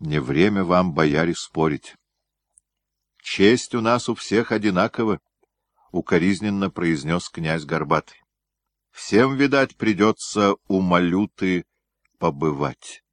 Не время вам, бояре, спорить. Честь у нас у всех одинакова, — укоризненно произнес князь Горбатый. Всем, видать, придется у Малюты побывать.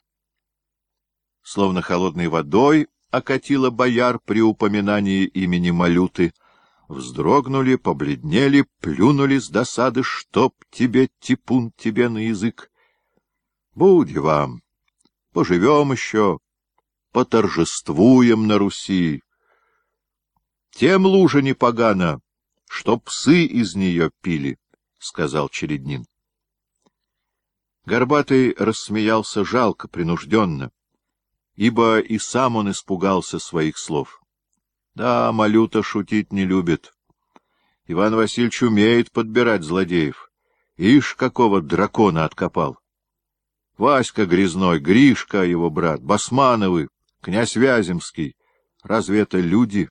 Словно холодной водой окатило бояр при упоминании имени Малюты. Вздрогнули, побледнели, плюнули с досады, чтоб тебе, типун, тебе на язык. Будь вам, поживем еще, поторжествуем на Руси. Тем лужа не погана, что псы из нее пили, — сказал Череднин. Горбатый рассмеялся жалко, принужденно, ибо и сам он испугался своих слов. Да, Малюта шутить не любит. Иван Васильевич умеет подбирать злодеев. Ишь, какого дракона откопал. Васька Грязной, Гришка, его брат, Басмановы, князь Вяземский. Разве это люди?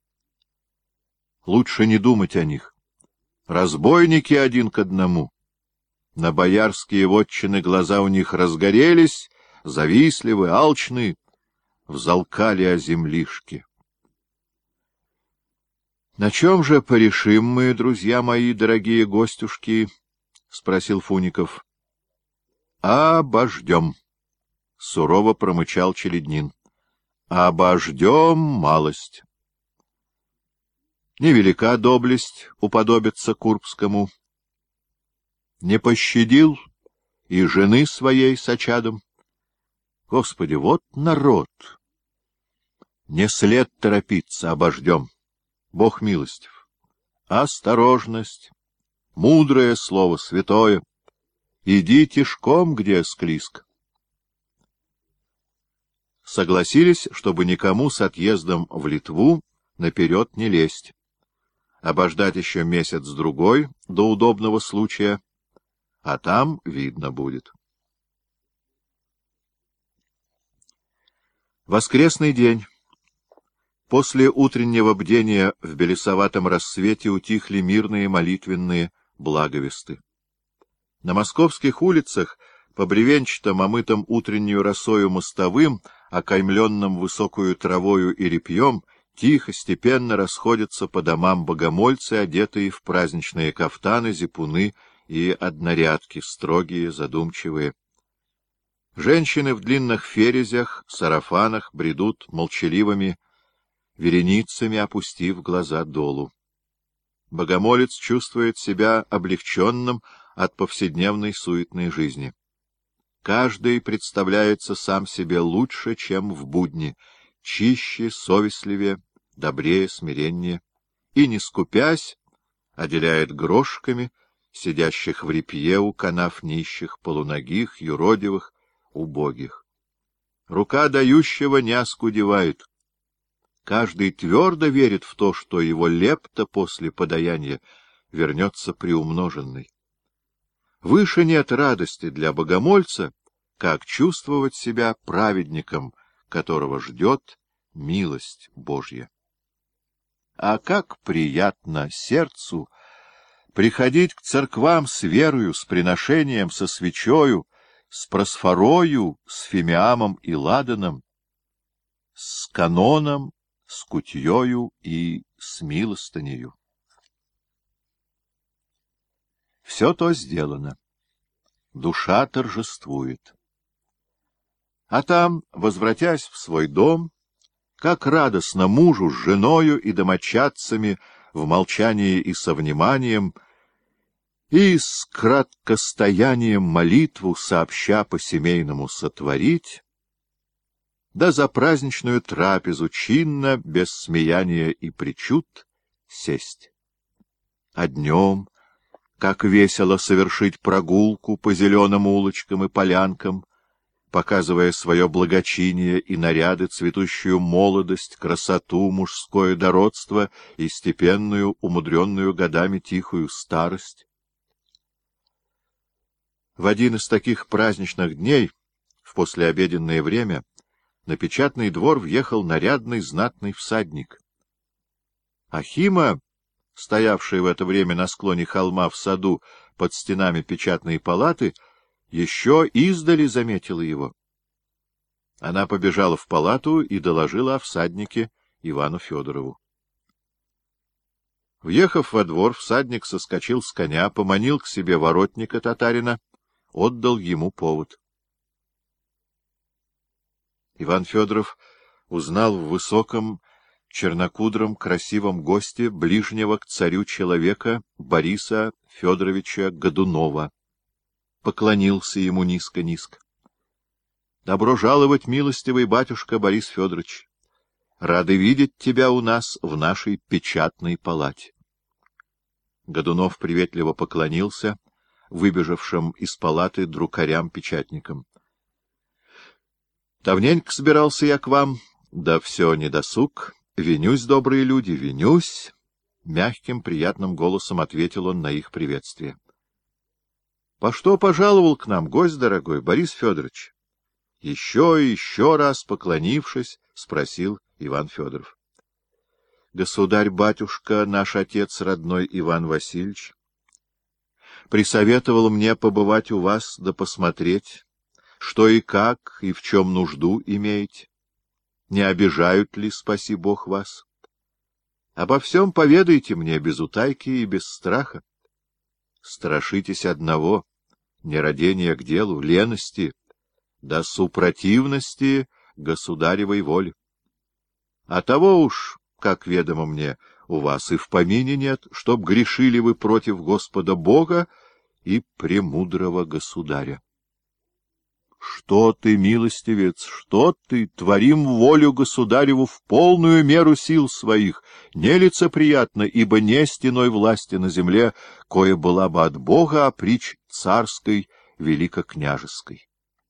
Лучше не думать о них. Разбойники один к одному. На боярские вотчины глаза у них разгорелись, завистливы, алчны, взалкали о землишке. — На чем же порешим мы, друзья мои, дорогие гостюшки? — спросил Фуников. — Обождем, — сурово промычал Челеднин. — Обождем малость. Невелика доблесть уподобиться Курбскому. Не пощадил и жены своей с очадом. Господи, вот народ! Не след торопиться, обождем. Бог милостив. Осторожность, мудрое слово святое. Иди тишком, где склизко. Согласились, чтобы никому с отъездом в Литву наперед не лезть. Обождать еще месяц-другой до удобного случая, а там видно будет. Воскресный день. После утреннего бдения в белесоватом рассвете утихли мирные молитвенные благовесты. На московских улицах, по бревенчатым, омытым утреннюю росою мостовым, окаймленным высокую травою и репьем, тихо, степенно расходятся по домам богомольцы, одетые в праздничные кафтаны, зипуны и однорядки, строгие, задумчивые. Женщины в длинных ферезях, сарафанах бредут молчаливыми вереницами, опустив глаза долу. Богомолец чувствует себя облегченным от повседневной суетной жизни. Каждый представляется сам себе лучше, чем в будни, чище, совестливее, добрее, смиреннее, и, не скупясь, отделяет грошками сидящих в репье у канав нищих, полуногих, юродивых, убогих. Рука дающего не оскудевает. Каждый твердо верит в то, что его лепта после подаяния вернется приумноженной. Выше нет радости для богомольца, как чувствовать себя праведником, которого ждет милость Божья. А как приятно сердцу приходить к церквам с верою, с приношением, со свечою, с просфорою, с фимиамом и ладаном, с каноном, с кутьёю и с милостынею. Все то сделано. Душа торжествует. А там, возвратясь в свой дом, как радостно мужу с женою и домочадцами в молчании и со вниманием, и с краткостоянием молитву сообща по-семейному сотворить, да за праздничную трапезу чинно, без смеяния и причуд, сесть. А днем, как весело совершить прогулку по зеленым улочкам и полянкам, показывая свое благочиние и наряды, цветущую молодость, красоту, мужское дородство и степенную, умудренную годами тихую старость. В один из таких праздничных дней, в послеобеденное время, на печатный двор въехал нарядный знатный всадник. Ахима, стоявшая в это время на склоне холма в саду под стенами печатной палаты, еще издали заметила его. Она побежала в палату и доложила о всаднике Ивану Федорову. Въехав во двор, всадник соскочил с коня, поманил к себе воротника татарина, отдал ему повод. Иван Федоров узнал в высоком, чернокудром, красивом госте ближнего к царю человека Бориса Федоровича Годунова. Поклонился ему низко-низко. — Добро жаловать, милостивый батюшка Борис Федорович! Рады видеть тебя у нас в нашей печатной палате. Годунов приветливо поклонился выбежавшим из палаты друкарям-печатникам. — Давненько собирался я к вам, да все недосуг. Винюсь, добрые люди, винюсь! — мягким, приятным голосом ответил он на их приветствие. — По что пожаловал к нам гость дорогой, Борис Федорович? Еще и еще раз поклонившись, спросил Иван Федоров. — Государь-батюшка, наш отец родной Иван Васильевич, присоветовал мне побывать у вас да посмотреть, что и как, и в чем нужду имеете. Не обижают ли, спаси Бог, вас? Обо всем поведайте мне без утайки и без страха. Страшитесь одного — нерадения к делу, лености, да супротивности государевой воли. А того уж, как ведомо мне, у вас и в помине нет, чтоб грешили вы против Господа Бога и премудрого государя. Что ты, милостивец, что ты? Творим волю государеву в полную меру сил своих. Нелицеприятно, ибо не стеной власти на земле, кое была бы от Бога, а притч царской, великокняжеской.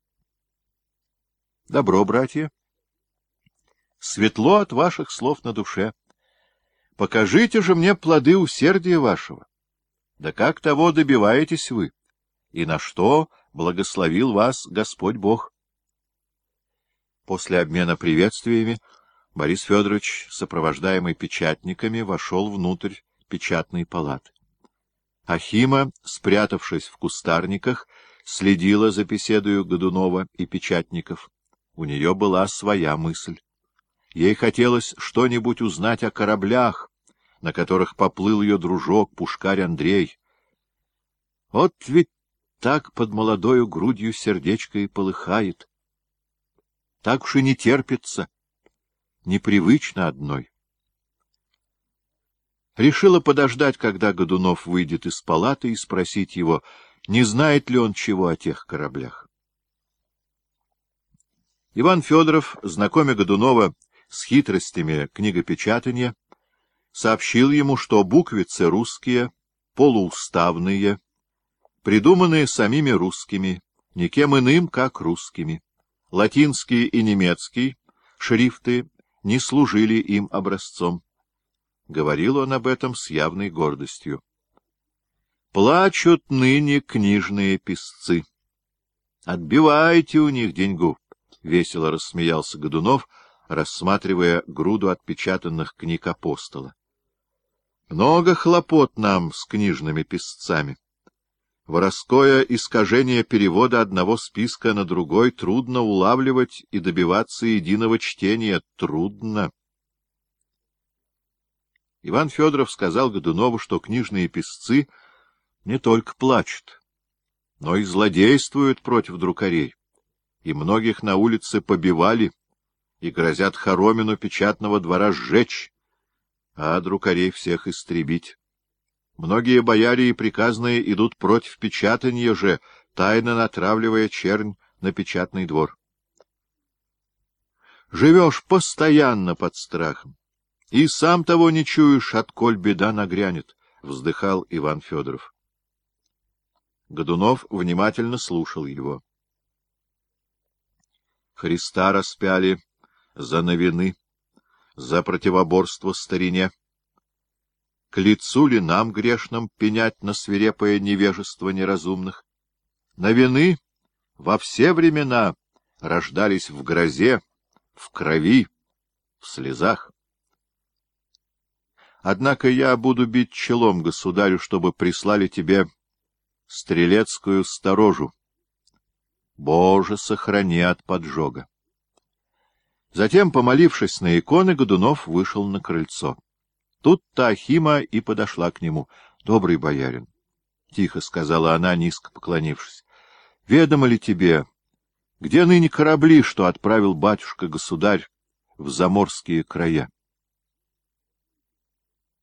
Добро, братья. Светло от ваших слов на душе. Покажите же мне плоды усердия вашего. Да как того добиваетесь вы? И на что благословил вас Господь Бог? После обмена приветствиями Борис Федорович, сопровождаемый печатниками, вошел внутрь печатной палаты. Ахима, спрятавшись в кустарниках, следила за беседою Годунова и печатников. У нее была своя мысль. Ей хотелось что-нибудь узнать о кораблях, на которых поплыл ее дружок, пушкарь Андрей. Вот ведь так под молодою грудью сердечко и полыхает. Так уж и не терпится, непривычно одной. Решила подождать, когда Годунов выйдет из палаты, и спросить его, не знает ли он чего о тех кораблях. Иван Федоров, знакомя Годунова с хитростями книгопечатания, сообщил ему, что буквицы русские, полууставные, придуманные самими русскими, никем иным, как русскими. Латинский и немецкий шрифты не служили им образцом. Говорил он об этом с явной гордостью. Плачут ныне книжные писцы. Отбивайте у них деньгу, — весело рассмеялся Годунов, рассматривая груду отпечатанных книг апостола. Много хлопот нам с книжными писцами. Воровское искажение перевода одного списка на другой трудно улавливать и добиваться единого чтения трудно. Иван Федоров сказал Годунову, что книжные писцы не только плачут, но и злодействуют против друкарей, и многих на улице побивали, и грозят хоромину печатного двора сжечь, а друкарей всех истребить. Многие бояре и приказные идут против печатанья же, тайно натравливая чернь на печатный двор. Живешь постоянно под страхом, и сам того не чуешь, отколь беда нагрянет, — вздыхал Иван Федоров. Годунов внимательно слушал его. Христа распяли за новины, за противоборство старине. К лицу ли нам грешным пенять на свирепое невежество неразумных? Новины во все времена рождались в грозе, в крови, в слезах. Однако я буду бить челом государю, чтобы прислали тебе стрелецкую сторожу. Боже, сохрани от поджога! Затем, помолившись на иконы, Годунов вышел на крыльцо. Тут-то Ахима и подошла к нему. — Добрый боярин, — тихо сказала она, низко поклонившись, — ведомо ли тебе, где ныне корабли, что отправил батюшка-государь в заморские края?